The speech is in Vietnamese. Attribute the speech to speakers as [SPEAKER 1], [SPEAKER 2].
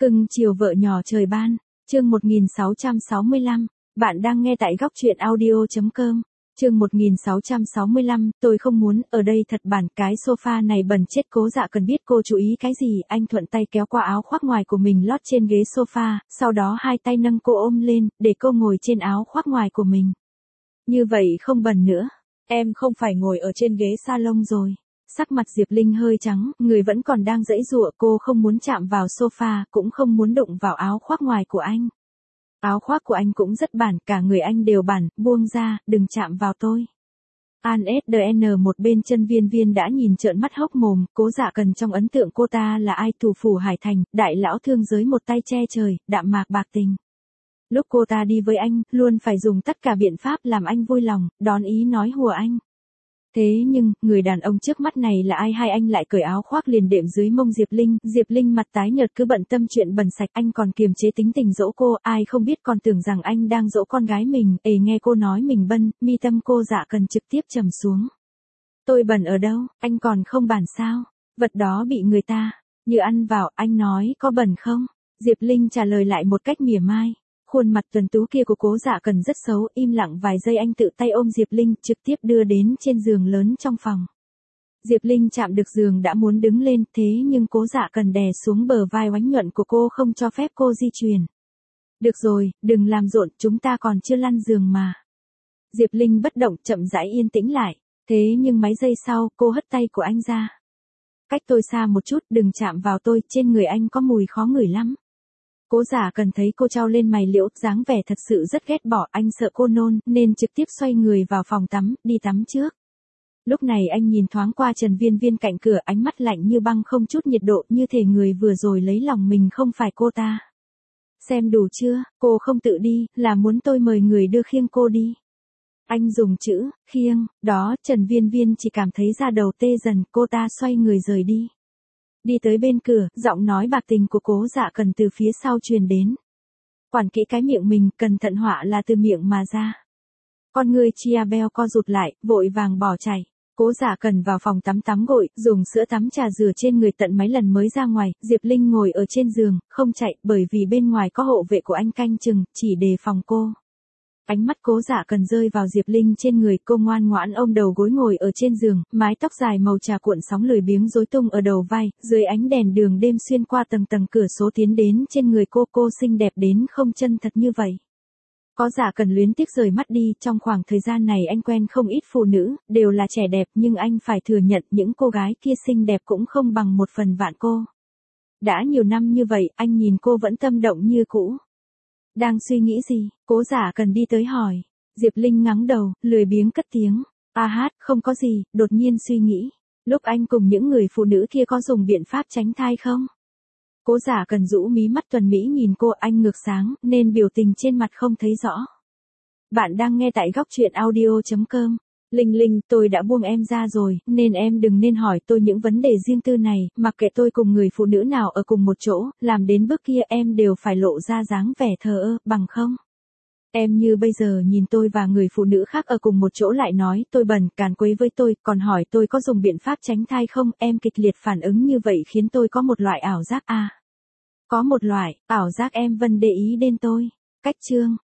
[SPEAKER 1] Cưng chiều vợ nhỏ trời ban, chương 1665, bạn đang nghe tại góc truyện audio.com. Chương 1665, tôi không muốn, ở đây thật bản, cái sofa này bẩn chết. Cố Dạ Cần biết cô chú ý cái gì, anh thuận tay kéo qua áo khoác ngoài của mình lót trên ghế sofa, sau đó hai tay nâng cô ôm lên, để cô ngồi trên áo khoác ngoài của mình. Như vậy không bẩn nữa, em không phải ngồi ở trên ghế salon rồi. Sắc mặt Diệp Linh hơi trắng, người vẫn còn đang giãy giụa, cô không muốn chạm vào sofa, cũng không muốn đụng vào áo khoác ngoài của anh. Áo khoác của anh cũng rất bản, cả người anh đều bản, buông ra, đừng chạm vào tôi. An SDN một bên chân Viên Viên đã nhìn trợn mắt hốc mồm. Cố Dạ Cần trong ấn tượng cô ta là ai? Thủ phủ Hải Thành, đại lão thương giới một tay che trời, đạm mạc bạc tình. Lúc cô ta đi với anh, luôn phải dùng tất cả biện pháp làm anh vui lòng, đón ý nói hùa anh. Thế nhưng, người đàn ông trước mắt này là ai? Hai anh lại cởi áo khoác liền đệm dưới mông Diệp Linh. Diệp Linh mặt tái nhợt cứ bận tâm chuyện bẩn sạch, anh còn kiềm chế tính tình dỗ cô, ai không biết còn tưởng rằng anh đang dỗ con gái mình. Nghe cô nói mình bân, mi tâm cô Dạ Cần trực tiếp trầm xuống. Tôi bẩn ở đâu, anh còn không bản sao? Vật đó bị người ta như ăn vào, anh nói có bẩn không? Diệp Linh trả lời lại một cách mỉa mai. Khuôn mặt tuấn tú kia của Cố Dạ Cần rất xấu, im lặng vài giây anh tự tay ôm Diệp Linh, trực tiếp đưa đến trên giường lớn trong phòng. Diệp Linh chạm được giường đã muốn đứng lên, thế nhưng Cố Dạ Cần đè xuống bờ vai oánh nhuận của cô, không cho phép cô di chuyển. Được rồi, đừng làm rộn, chúng ta còn chưa lăn giường mà. Diệp Linh bất động, chậm rãi yên tĩnh lại. Thế nhưng mấy giây sau, cô hất tay của anh ra. Cách tôi xa một chút, đừng chạm vào tôi, trên người anh có mùi khó ngửi lắm. Cố Dạ Cần thấy cô trao lên mày liễu, dáng vẻ thật sự rất ghét bỏ, anh sợ cô nôn, nên trực tiếp xoay người vào phòng tắm, đi tắm trước. Lúc này anh nhìn thoáng qua Trần Viên Viên cạnh cửa, ánh mắt lạnh như băng, không chút nhiệt độ, như thể người vừa rồi lấy lòng mình không phải cô ta. Xem đủ chưa, cô không tự đi, là muốn tôi mời người đưa khiêng cô đi. Anh dùng chữ khiêng, đó, Trần Viên Viên chỉ cảm thấy da đầu tê dần, cô ta xoay người rời đi. Đi tới bên cửa, giọng nói bạc tình của Cố Dạ Cần từ phía sau truyền đến. Quản kỹ cái miệng mình, cẩn thận họa là từ miệng mà ra. Con người Chia Bell co rụt lại, vội vàng bỏ chạy. Cố Dạ Cần vào phòng tắm tắm gội, dùng sữa tắm trà rửa trên người tận mấy lần mới ra ngoài. Diệp Linh ngồi ở trên giường, không chạy, bởi vì bên ngoài có hộ vệ của anh canh chừng, chỉ đề phòng cô. Ánh mắt Cố Dạ Cần rơi vào Diệp Linh trên người, cô ngoan ngoãn ôm đầu gối ngồi ở trên giường, mái tóc dài màu trà cuộn sóng lười biếng rối tung ở đầu vai, dưới ánh đèn đường đêm xuyên qua tầng tầng cửa sổ tiến đến trên người cô xinh đẹp đến không chân thật như vậy. Có Dạ Cần luyến tiếc rời mắt đi, trong khoảng thời gian này anh quen không ít phụ nữ, đều là trẻ đẹp, nhưng anh phải thừa nhận những cô gái kia xinh đẹp cũng không bằng một phần vạn cô. Đã nhiều năm như vậy, anh nhìn cô vẫn tâm động như cũ. Đang suy nghĩ gì? Cố Dạ Cần đi tới hỏi. Diệp Linh ngắng đầu, lười biếng cất tiếng. Không có gì, đột nhiên suy nghĩ. Lúc anh cùng những người phụ nữ kia có dùng biện pháp tránh thai không? Cố Dạ Cần rũ mí mắt tuần mỹ nhìn cô, anh ngược sáng, nên biểu tình trên mặt không thấy rõ. Bạn đang nghe tại góc truyện audio.com. Linh, tôi đã buông em ra rồi, nên em đừng nên hỏi tôi những vấn đề riêng tư này, mặc kệ tôi cùng người phụ nữ nào ở cùng một chỗ, làm đến bước kia em đều phải lộ ra dáng vẻ thờ ơ, bằng không? Em như bây giờ nhìn tôi và người phụ nữ khác ở cùng một chỗ lại nói tôi bẩn, càn quấy với tôi, còn hỏi tôi có dùng biện pháp tránh thai không, em kịch liệt phản ứng như vậy khiến tôi có một loại ảo giác Có một loại, ảo giác em Vân để ý đến tôi. Cách chương,